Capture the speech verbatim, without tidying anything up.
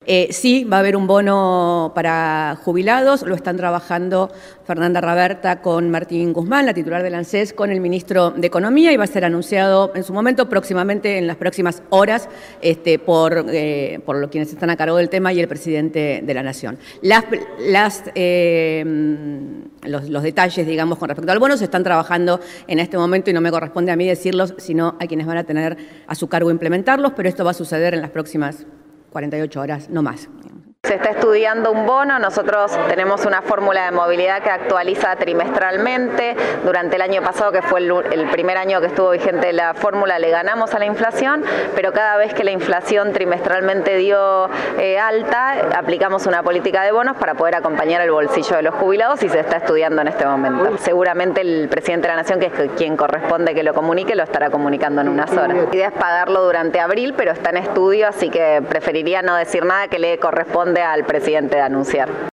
Eh, sí, va a haber un bono para jubilados, lo están trabajando Fernanda Raberta con Martín Guzmán, la titular del ANSES, con el ministro de Economía, y va a ser anunciado en su momento, próximamente, en las próximas horas, este, por, eh, por los quienes están a cargo del tema y el presidente de la Nación. Las, las, eh, los, los detalles, digamos, con respecto al bono se están trabajando en este momento y no me corresponde a mí decirlos, sino a quienes van a tener a su cargo implementarlos, pero esto va a suceder en las próximas cuarenta y ocho horas, no más. Se está estudiando un bono, nosotros tenemos una fórmula de movilidad que actualiza trimestralmente. Durante el año pasado, que fue el, el primer año que estuvo vigente la fórmula, le ganamos a la inflación, pero cada vez que la inflación trimestralmente dio eh, alta, aplicamos una política de bonos para poder acompañar el bolsillo de los jubilados y se está estudiando en este momento. Seguramente el presidente de la Nación, que es quien corresponde que lo comunique, lo estará comunicando en unas horas. La idea es pagarlo durante abril, pero está en estudio, así que preferiría no decir nada que le corresponde al presidente de anunciar.